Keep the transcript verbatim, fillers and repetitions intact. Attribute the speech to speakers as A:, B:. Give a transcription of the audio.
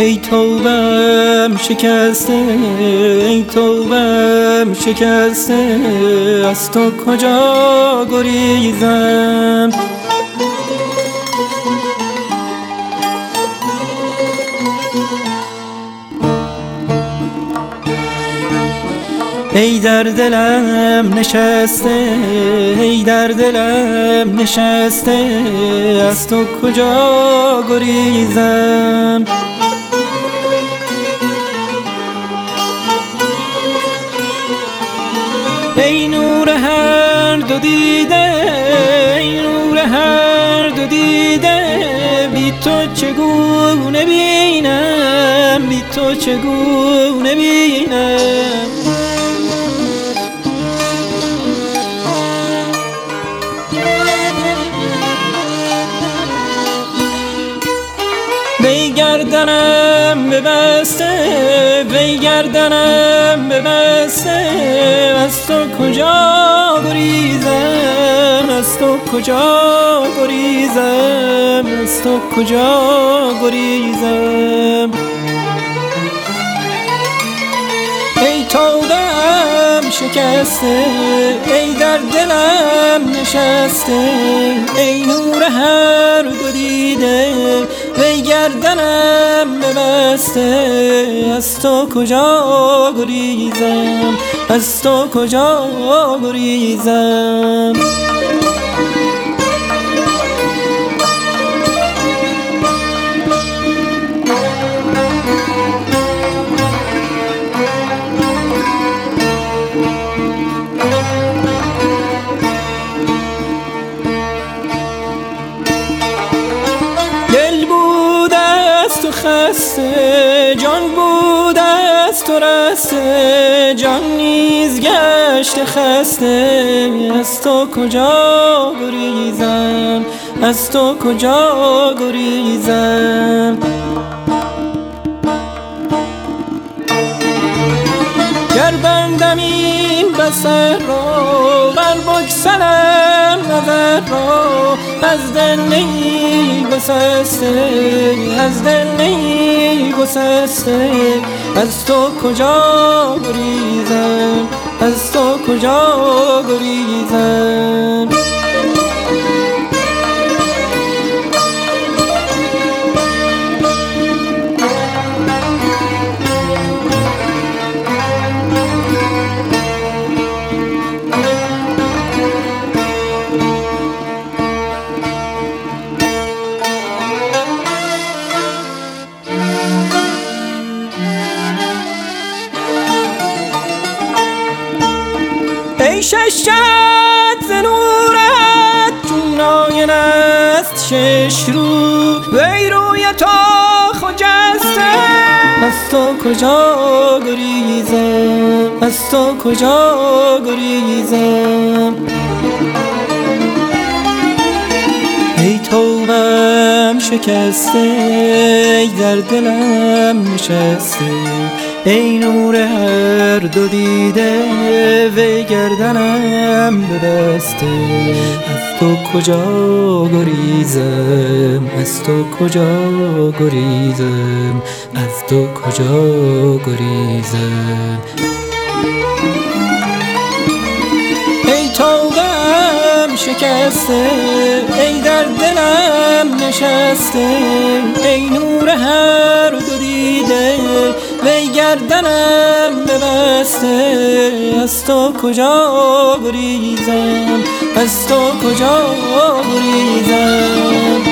A: ای توبم شکسته، ای توبم شکسته، از تو کجا گریزم؟ ای در دلم نشسته، ای در دلم نشسته، از تو کجا گریزم؟ ای نور هر دو دیده، ای نور هر دو دیده، بی تو چگونه بینم، بی تو چگونه بینم؟ وی گردنم ببسته، وی گردنم ببسته، از تو کجا گریزم، از تو کجا گریزم، از تو کجا گریزم؟ ای توبم شکسته، ای در دلم نشسته، ای نور هر دو دیده، وی گردنم ببسته، از تو کجا گریزم، از تو کجا گریزم؟ خسته جان بود از تو رسته، جان نیز گشت خسته، از تو کجا گریزم، از تو کجا گریزم؟ گر بندم این بصر را، بر بگسلم نظر را، از دل نی گسسته، از دل نی گسسته، از تو کجا گریزم، از تو کجا گریزم؟ ای شش جهت ز نورت چون آینه است شش رو، وی روی تو خجسته، از تو کجا گریزم، از تو کجا گریزم؟ ای توبم شکسته، ای در دلم نشسته، ای نور هر دو دیده، وی گردنم ببسته، از تو کجا گریزم، از تو کجا گریزم، از تو کجا گریزم؟ ای توبم شکسته، ای در دلم نشسته، ای نور هر دو دیده، وی گردنم ببسته، از تو کجا گریزم، از تو کجا گریزم؟